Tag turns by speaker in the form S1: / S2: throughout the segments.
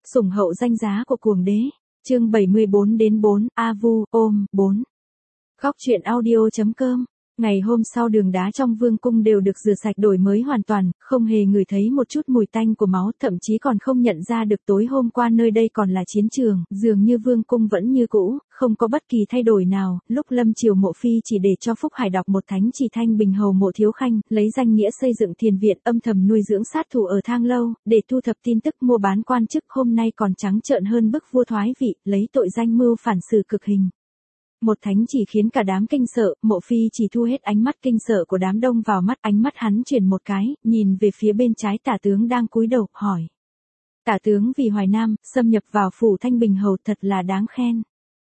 S1: Sủng hậu danh giá của cuồng đế. Chương 74-4, A Vu, ôm, 4. Góc truyện audio.com. Ngày hôm sau đường đá trong vương cung đều được rửa sạch đổi mới hoàn toàn, không hề ngửi thấy một chút mùi tanh của máu, thậm chí còn không nhận ra được tối hôm qua nơi đây còn là chiến trường, dường như vương cung vẫn như cũ, không có bất kỳ thay đổi nào. Lúc lâm chiều Mộ Phi chỉ để cho Phúc Hải đọc một thánh chỉ thanh bình hầu Mộ Thiếu Khanh, lấy danh nghĩa xây dựng thiền viện, âm thầm nuôi dưỡng sát thủ ở Thang Lâu, để thu thập tin tức mua bán quan chức, hôm nay còn trắng trợn hơn bức vua thoái vị, lấy tội danh mưu phản xử cực hình. Một thánh chỉ khiến cả đám kinh sợ, Mộ Phi chỉ thu hết ánh mắt kinh sợ của đám đông vào mắt, ánh mắt hắn chuyển một cái, nhìn về phía bên trái Tả tướng đang cúi đầu, hỏi. Tả tướng vì Hoài Nam, xâm nhập vào phủ Thanh Bình hầu thật là đáng khen.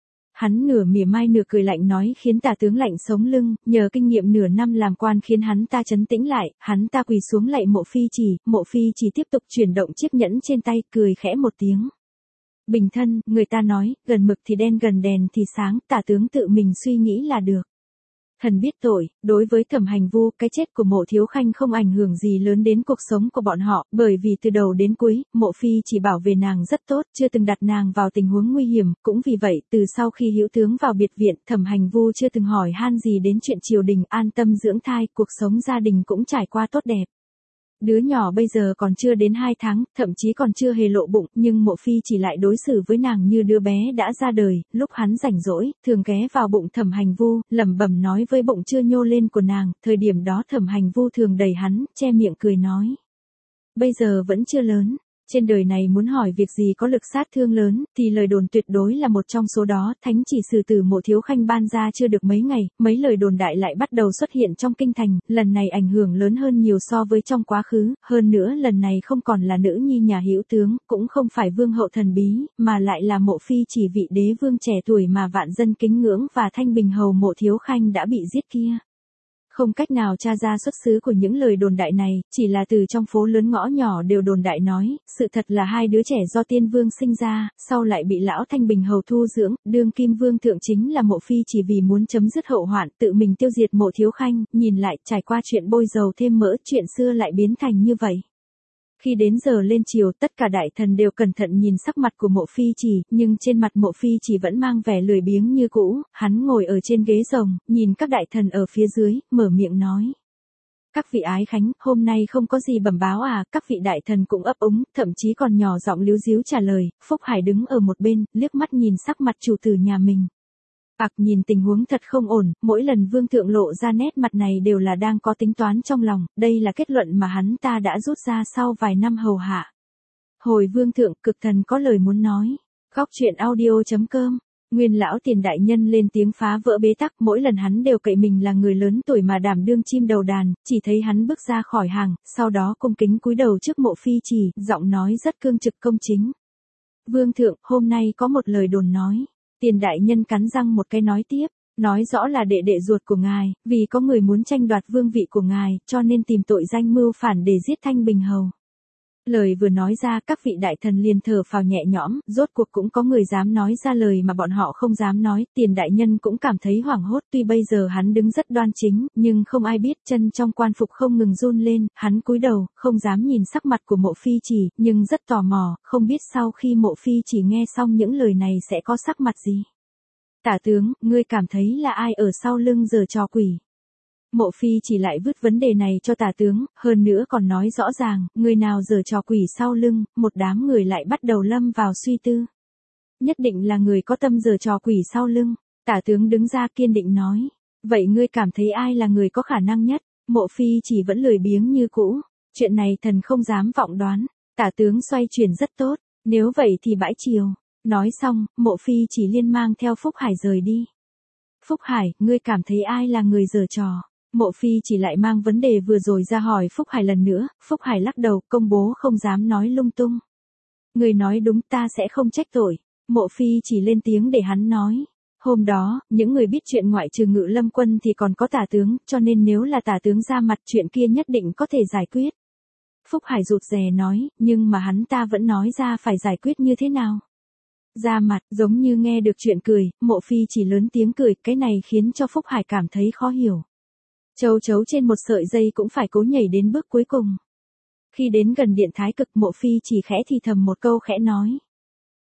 S1: Hắn nửa mỉa mai nửa cười lạnh nói khiến Tả tướng lạnh sống lưng, nhờ kinh nghiệm nửa năm làm quan khiến hắn ta trấn tĩnh lại, hắn ta quỳ xuống lạy Mộ Phi chỉ tiếp tục chuyển động chiếc nhẫn trên tay, cười khẽ một tiếng. Bình thân, người ta nói, gần mực thì đen gần đèn thì sáng, Tả tướng tự mình suy nghĩ là được. Thần biết tội, đối với Thẩm Hành Vu, cái chết của Mộ Thiếu Khanh không ảnh hưởng gì lớn đến cuộc sống của bọn họ, bởi vì từ đầu đến cuối, Mộ Phi chỉ bảo vệ nàng rất tốt, chưa từng đặt nàng vào tình huống nguy hiểm, cũng vì vậy, từ sau khi hữu tướng vào biệt viện, Thẩm Hành Vu chưa từng hỏi han gì đến chuyện triều đình, an tâm dưỡng thai, cuộc sống gia đình cũng trải qua tốt đẹp. Đứa nhỏ bây giờ còn chưa đến 2 tháng, thậm chí còn chưa hề lộ bụng, nhưng Mộ Phi chỉ lại đối xử với nàng như đứa bé đã ra đời, lúc hắn rảnh rỗi, thường ghé vào bụng Thẩm Hành Vu, lẩm bẩm nói với bụng chưa nhô lên của nàng, thời điểm đó Thẩm Hành Vu thường đẩy hắn, che miệng cười nói. Bây giờ vẫn chưa lớn. Trên đời này muốn hỏi việc gì có lực sát thương lớn, thì lời đồn tuyệt đối là một trong số đó. Thánh chỉ xử tử Mộ Thiếu Khanh ban ra chưa được mấy ngày, mấy lời đồn đại lại bắt đầu xuất hiện trong kinh thành, lần này ảnh hưởng lớn hơn nhiều so với trong quá khứ, hơn nữa lần này không còn là nữ nhi nhà hữu tướng, cũng không phải vương hậu thần bí, mà lại là Mộ Phi chỉ vị đế vương trẻ tuổi mà vạn dân kính ngưỡng và Thanh Bình hầu Mộ Thiếu Khanh đã bị giết kia. Không cách nào tra ra xuất xứ của những lời đồn đại này, chỉ là từ trong phố lớn ngõ nhỏ đều đồn đại nói, sự thật là hai đứa trẻ do tiên vương sinh ra, sau lại bị lão Thanh Bình hầu thu dưỡng, đương kim vương thượng chính là Mộ Phi chỉ vì muốn chấm dứt hậu hoạn, tự mình tiêu diệt Mộ Thiếu Khanh, nhìn lại, trải qua chuyện bôi dầu thêm mỡ, chuyện xưa lại biến thành như vậy. Khi đến giờ lên chiều, tất cả đại thần đều cẩn thận nhìn sắc mặt của Mộ Phi chỉ, nhưng trên mặt Mộ Phi chỉ vẫn mang vẻ lười biếng như cũ, hắn ngồi ở trên ghế rồng, nhìn các đại thần ở phía dưới, mở miệng nói. Các vị ái khánh, hôm nay không có gì bẩm báo à, các vị đại thần cũng ấp úng, thậm chí còn nhỏ giọng líu díu trả lời, Phúc Hải đứng ở một bên, liếc mắt nhìn sắc mặt chủ tử nhà mình. Nhìn tình huống thật không ổn, mỗi lần vương thượng lộ ra nét mặt này đều là đang có tính toán trong lòng, đây là kết luận mà hắn ta đã rút ra sau vài năm hầu hạ. Hồi vương thượng, cực thần có lời muốn nói. Góc truyện audio.com. Nguyên lão Tiền đại nhân lên tiếng phá vỡ bế tắc, mỗi lần hắn đều cậy mình là người lớn tuổi mà đảm đương chim đầu đàn, chỉ thấy hắn bước ra khỏi hàng, sau đó cung kính cúi đầu trước Mộ Phi chỉ, giọng nói rất cương trực công chính. Vương thượng, hôm nay có một lời đồn nói. Tiền đại nhân cắn răng một cái nói tiếp, nói rõ là đệ đệ ruột của ngài, vì có người muốn tranh đoạt vương vị của ngài, cho nên tìm tội danh mưu phản để giết Thanh Bình hầu. Lời vừa nói ra, các vị đại thần liền thở phào nhẹ nhõm, rốt cuộc cũng có người dám nói ra lời mà bọn họ không dám nói, Tiền đại nhân cũng cảm thấy hoảng hốt, tuy bây giờ hắn đứng rất đoan chính, nhưng không ai biết, chân trong quan phục không ngừng run lên, hắn cúi đầu, không dám nhìn sắc mặt của Mộ Phi chỉ, nhưng rất tò mò, không biết sau khi Mộ Phi chỉ nghe xong những lời này sẽ có sắc mặt gì. Tả tướng, ngươi cảm thấy là ai ở sau lưng giở trò quỷ? Mộ Phi chỉ lại vứt vấn đề này cho Tả tướng, hơn nữa còn nói rõ ràng, người nào giở trò quỷ sau lưng, một đám người lại bắt đầu lâm vào suy tư. Nhất định là người có tâm giở trò quỷ sau lưng. Tả tướng đứng ra kiên định nói, vậy ngươi cảm thấy ai là người có khả năng nhất? Mộ Phi chỉ vẫn lười biếng như cũ, chuyện này thần không dám vọng đoán. Tả tướng xoay chuyển rất tốt, nếu vậy thì bãi triều. Nói xong, Mộ Phi chỉ liên mang theo Phúc Hải rời đi. Phúc Hải, ngươi cảm thấy ai là người giở trò? Mộ Phi chỉ lại mang vấn đề vừa rồi ra hỏi Phúc Hải lần nữa, Phúc Hải lắc đầu, công bố không dám nói lung tung. Người nói đúng, ta sẽ không trách tội. Mộ Phi chỉ lên tiếng để hắn nói. Hôm đó, những người biết chuyện ngoại trừ Ngự Lâm Quân thì còn có Tả tướng, cho nên nếu là Tả tướng ra mặt chuyện kia nhất định có thể giải quyết. Phúc Hải rụt rè nói, nhưng mà hắn ta vẫn nói ra phải giải quyết như thế nào. Ra mặt, giống như nghe được chuyện cười, Mộ Phi chỉ lớn tiếng cười, cái này khiến cho Phúc Hải cảm thấy khó hiểu. Châu chấu trên một sợi dây cũng phải cố nhảy đến bước cuối cùng. Khi đến gần điện thái cực, Mộ Phi chỉ khẽ thì thầm một câu khẽ nói,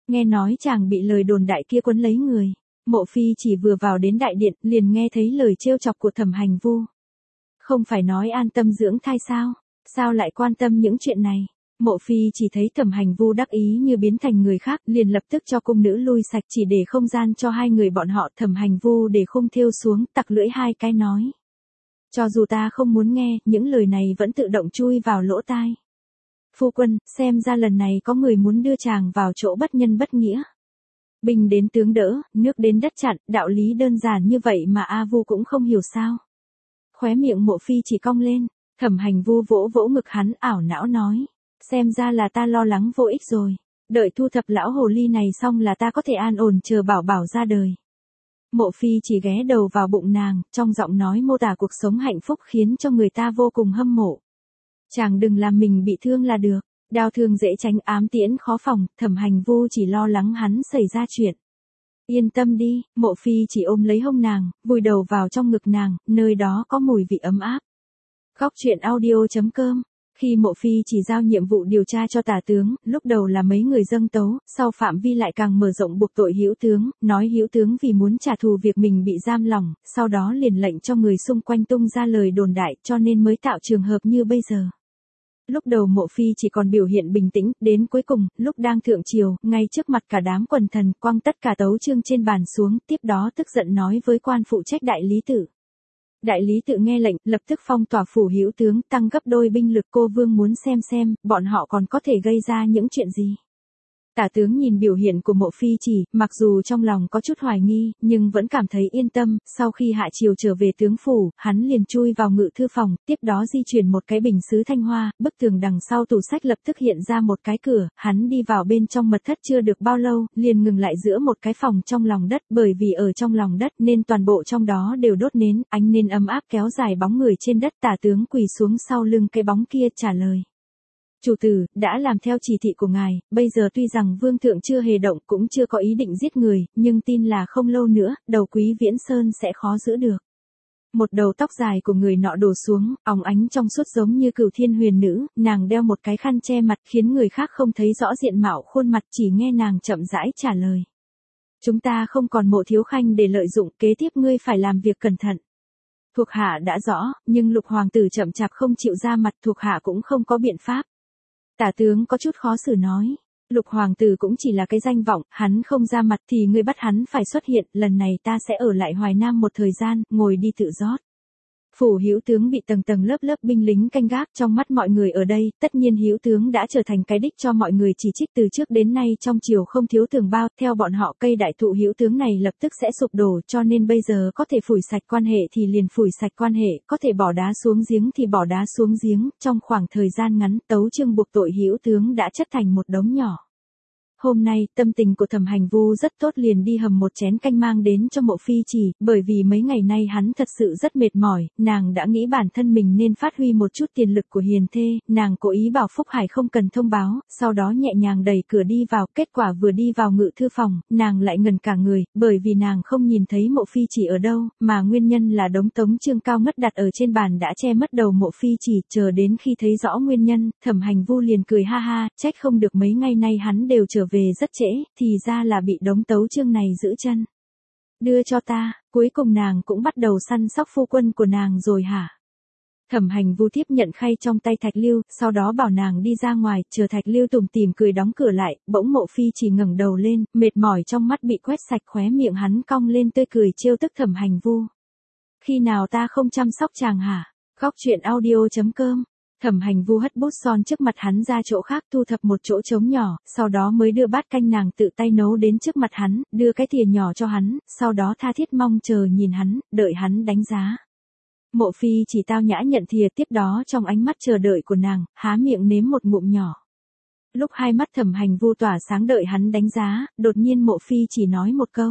S1: Nghe nói chàng bị lời đồn đại kia quấn lấy người. Mộ Phi chỉ vừa vào đến đại điện, liền nghe thấy lời trêu chọc của Thẩm Hành Vu. Không phải nói an tâm dưỡng thai sao? Sao lại quan tâm những chuyện này? Mộ Phi chỉ thấy Thẩm Hành Vu đắc ý như biến thành người khác, liền lập tức cho cung nữ lui sạch chỉ để không gian cho hai người bọn họ. Thẩm Hành Vu để khung thêu xuống, tặc lưỡi hai cái nói. Cho dù ta không muốn nghe, những lời này vẫn tự động chui vào lỗ tai. Phu quân, xem ra lần này có người muốn đưa chàng vào chỗ bất nhân bất nghĩa. Binh đến tướng đỡ, nước đến đất chặn, đạo lý đơn giản như vậy mà A Vu cũng không hiểu sao. Khóe miệng Mộ Phi chỉ cong lên, Thẩm Hành Vu vỗ vỗ ngực hắn ảo não nói. Xem ra là ta lo lắng vô ích rồi. Đợi thu thập lão hồ ly này xong là ta có thể an ổn chờ bảo bảo ra đời. Mộ Phi chỉ ghé đầu vào bụng nàng, trong giọng nói mô tả cuộc sống hạnh phúc khiến cho người ta vô cùng hâm mộ. Chàng đừng làm mình bị thương là được. Đau thương dễ tránh, ám tiễn khó phòng. Thẩm Hành Vu chỉ lo lắng hắn xảy ra chuyện. Yên tâm đi, Mộ Phi chỉ ôm lấy hông nàng, vùi đầu vào trong ngực nàng, nơi đó có mùi vị ấm áp. Góc truyện audio.com. Khi Mộ Phi chỉ giao nhiệm vụ điều tra cho Tả tướng, lúc đầu là mấy người dâng tấu, sau phạm vi lại càng mở rộng buộc tội Hữu tướng, nói Hữu tướng vì muốn trả thù việc mình bị giam lỏng, sau đó liền lệnh cho người xung quanh tung ra lời đồn đại, cho nên mới tạo trường hợp như bây giờ. Lúc đầu Mộ Phi chỉ còn biểu hiện bình tĩnh, đến cuối cùng, lúc đang thượng triều, ngay trước mặt cả đám quần thần, quăng tất cả tấu chương trên bàn xuống, tiếp đó tức giận nói với quan phụ trách đại lý tự. Đại lý tự nghe lệnh, lập tức phong tỏa phủ Hữu tướng, tăng gấp đôi binh lực. Cô vương muốn xem, bọn họ còn có thể gây ra những chuyện gì. Tả tướng nhìn biểu hiện của Mộ Phi chỉ, mặc dù trong lòng có chút hoài nghi, nhưng vẫn cảm thấy yên tâm. Sau khi hạ triều trở về tướng phủ, hắn liền chui vào ngự thư phòng, tiếp đó di chuyển một cái bình sứ thanh hoa, bức tường đằng sau tủ sách lập tức hiện ra một cái cửa, hắn đi vào bên trong mật thất chưa được bao lâu, liền ngừng lại giữa một cái phòng trong lòng đất, bởi vì ở trong lòng đất nên toàn bộ trong đó đều đốt nến, ánh nến ấm áp kéo dài bóng người trên đất. Tả tướng quỳ xuống sau lưng cái bóng kia trả lời. Chủ tử, đã làm theo chỉ thị của ngài, bây giờ tuy rằng vương thượng chưa hề động cũng chưa có ý định giết người, nhưng tin là không lâu nữa, đầu Quý Viễn Sơn sẽ khó giữ được. Một đầu tóc dài của người nọ đổ xuống, óng ánh trong suốt giống như Cửu Thiên Huyền Nữ, nàng đeo một cái khăn che mặt khiến người khác không thấy rõ diện mạo khuôn mặt, chỉ nghe nàng chậm rãi trả lời. Chúng ta không còn Mộ thiếu khanh để lợi dụng, kế tiếp ngươi phải làm việc cẩn thận. Thuộc hạ đã rõ, nhưng Lục hoàng tử chậm chạp không chịu ra mặt, thuộc hạ cũng không có biện pháp. Tả tướng có chút khó xử nói. Lục hoàng tử cũng chỉ là cái danh vọng, hắn không ra mặt thì ngươi bắt hắn phải xuất hiện, lần này ta sẽ ở lại Hoài Nam một thời gian, ngồi đi tự rót. Phủ Hữu tướng bị tầng tầng lớp lớp binh lính canh gác, trong mắt mọi người ở đây, tất nhiên Hữu tướng đã trở thành cái đích cho mọi người chỉ trích. Từ trước đến nay trong triều không thiếu tường bao, theo bọn họ cây đại thụ Hữu tướng này lập tức sẽ sụp đổ, cho nên bây giờ có thể phủi sạch quan hệ thì liền phủi sạch quan hệ, có thể bỏ đá xuống giếng thì bỏ đá xuống giếng. Trong khoảng thời gian ngắn, tấu chương buộc tội Hữu tướng đã chất thành một đống nhỏ. Hôm nay, tâm tình của Thẩm Hành Vu rất tốt, liền đi hầm một chén canh mang đến cho Mộ Phi chỉ, bởi vì mấy ngày nay hắn thật sự rất mệt mỏi, nàng đã nghĩ bản thân mình nên phát huy một chút tiền lực của hiền thê, nàng cố ý bảo Phúc Hải không cần thông báo, sau đó nhẹ nhàng đẩy cửa đi vào, kết quả vừa đi vào ngự thư phòng, nàng lại ngần cả người, bởi vì nàng không nhìn thấy Mộ Phi chỉ ở đâu, mà nguyên nhân là đống tống chương cao ngất đặt ở trên bàn đã che mất đầu Mộ Phi chỉ. Chờ đến khi thấy rõ nguyên nhân, Thẩm Hành Vu liền cười ha ha, trách không được mấy ngày nay hắn đều trở về rất trễ, thì ra là bị đống tấu chương này giữ chân. Đưa cho ta, cuối cùng nàng cũng bắt đầu săn sóc phu quân của nàng rồi hả? Thẩm Hành Vu tiếp nhận khay trong tay Thạch Lưu, sau đó bảo nàng đi ra ngoài, chờ Thạch Lưu tủm tỉm cười đóng cửa lại, bỗng Mộ Phi chỉ ngẩng đầu lên, mệt mỏi trong mắt bị quét sạch, khóe miệng hắn cong lên tươi cười trêu tức Thẩm Hành Vu. Khi nào ta không chăm sóc chàng hả? Góc truyện audio.com. Thẩm Hành Vu hất bút son trước mặt hắn ra chỗ khác, thu thập một chỗ trống nhỏ, sau đó mới đưa bát canh nàng tự tay nấu đến trước mặt hắn, đưa cái thìa nhỏ cho hắn, sau đó tha thiết mong chờ nhìn hắn, đợi hắn đánh giá. Mộ Phi chỉ tao nhã nhận thìa, tiếp đó trong ánh mắt chờ đợi của nàng, há miệng nếm một ngụm nhỏ. Lúc hai mắt Thẩm Hành Vu tỏa sáng đợi hắn đánh giá, đột nhiên Mộ Phi chỉ nói một câu.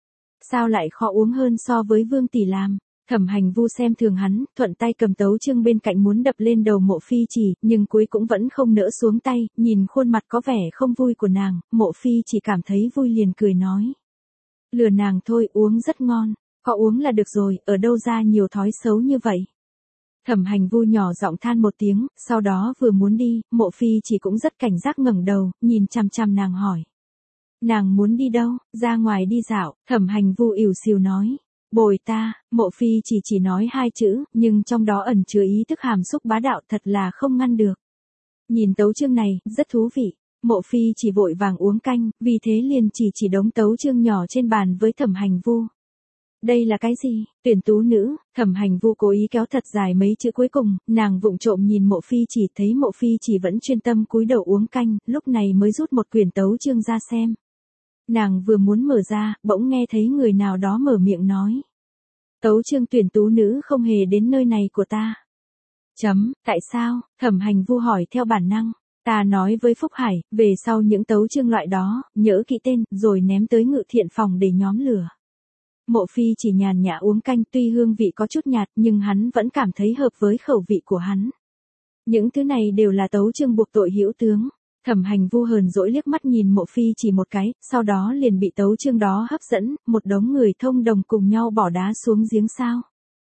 S1: Sao lại khó uống hơn so với Vương tỷ làm? Thẩm Hành Vu xem thường hắn, thuận tay cầm tấu chương bên cạnh muốn đập lên đầu Mộ Phi chỉ, nhưng cuối cũng vẫn không nỡ xuống tay, nhìn khuôn mặt có vẻ không vui của nàng, Mộ Phi chỉ cảm thấy vui liền cười nói. Lừa nàng thôi, uống rất ngon, có uống là được rồi, ở đâu ra nhiều thói xấu như vậy. Thẩm Hành Vu nhỏ giọng than một tiếng, sau đó vừa muốn đi, Mộ Phi chỉ cũng rất cảnh giác ngẩng đầu, nhìn chằm chằm nàng hỏi. Nàng muốn đi đâu? Ra ngoài đi dạo, Thẩm Hành Vu ỉu xìu nói. Bồi ta, Mộ Phi chỉ nói hai chữ, nhưng trong đó ẩn chứa ý thức hàm xúc bá đạo thật là không ngăn được. Nhìn tấu chương này, rất thú vị. Mộ Phi chỉ vội vàng uống canh, vì thế liền chỉ đống tấu chương nhỏ trên bàn với Thẩm Hành Vu. Đây là cái gì? Tuyển tú nữ. Thẩm Hành Vu cố ý kéo thật dài mấy chữ cuối cùng, nàng vụng trộm nhìn Mộ Phi chỉ, thấy Mộ Phi chỉ vẫn chuyên tâm cúi đầu uống canh, lúc này mới rút một quyển tấu chương ra xem. Nàng vừa muốn mở ra, bỗng nghe thấy người nào đó mở miệng nói. Tấu chương tuyển tú nữ không hề đến nơi này của ta. Tại sao? Thẩm Hành Vu hỏi theo bản năng. Ta nói với Phúc Hải, về sau những tấu chương loại đó, nhớ kỹ tên, rồi ném tới ngự thiện phòng để nhóm lửa. Mộ Phi chỉ nhàn nhã uống canh, tuy hương vị có chút nhạt nhưng hắn vẫn cảm thấy hợp với khẩu vị của hắn. Những thứ này đều là tấu chương buộc tội hữu tướng. Thẩm Hành Vu hờn dỗi liếc mắt nhìn Mộ Phi chỉ một cái, sau đó liền bị tấu chương đó hấp dẫn, một đống người thông đồng cùng nhau bỏ đá xuống giếng sao.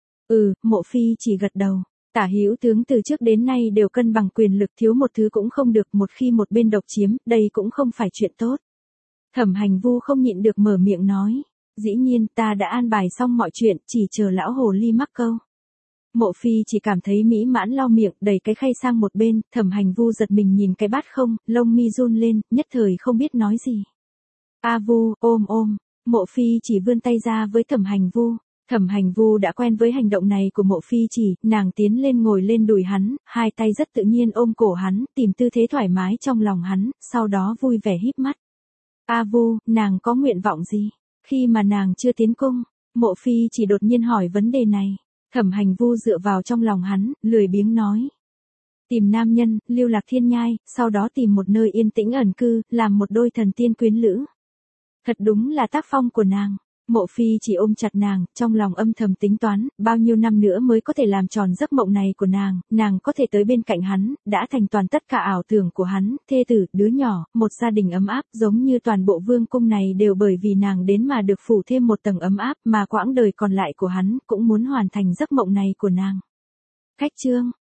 S1: Mộ Phi chỉ gật đầu. Tả hữu tướng từ trước đến nay đều cân bằng quyền lực, thiếu một thứ cũng không được, một khi một bên độc chiếm, đây cũng không phải chuyện tốt. Thẩm Hành Vu không nhịn được mở miệng nói. Dĩ nhiên ta đã an bài xong mọi chuyện, chỉ chờ lão hồ ly mắc câu. Mộ Phi chỉ cảm thấy mỹ mãn lau miệng, đẩy cái khay sang một bên, Thẩm Hành Vu giật mình nhìn cái bát không, lông mi run lên, nhất thời không biết nói gì. A Vu, ôm. Mộ Phi chỉ vươn tay ra với Thẩm Hành Vu. Thẩm Hành Vu đã quen với hành động này của Mộ Phi chỉ, nàng tiến lên ngồi lên đùi hắn, hai tay rất tự nhiên ôm cổ hắn, tìm tư thế thoải mái trong lòng hắn, sau đó vui vẻ híp mắt. A Vu, nàng có nguyện vọng gì? Khi mà nàng chưa tiến cung, Mộ Phi chỉ đột nhiên hỏi vấn đề này. Thẩm Hành Vu dựa vào trong lòng hắn, lười biếng nói. Tìm nam nhân, lưu lạc thiên nhai, sau đó tìm một nơi yên tĩnh ẩn cư, làm một đôi thần tiên quyến lữ. Thật đúng là tác phong của nàng. Mộ Phi chỉ ôm chặt nàng, trong lòng âm thầm tính toán, bao nhiêu năm nữa mới có thể làm tròn giấc mộng này của nàng có thể tới bên cạnh hắn, đã thành toàn tất cả ảo tưởng của hắn, thê tử, đứa nhỏ, một gia đình ấm áp, giống như toàn bộ vương cung này đều bởi vì nàng đến mà được phủ thêm một tầng ấm áp, mà quãng đời còn lại của hắn cũng muốn hoàn thành giấc mộng này của nàng. Khách chương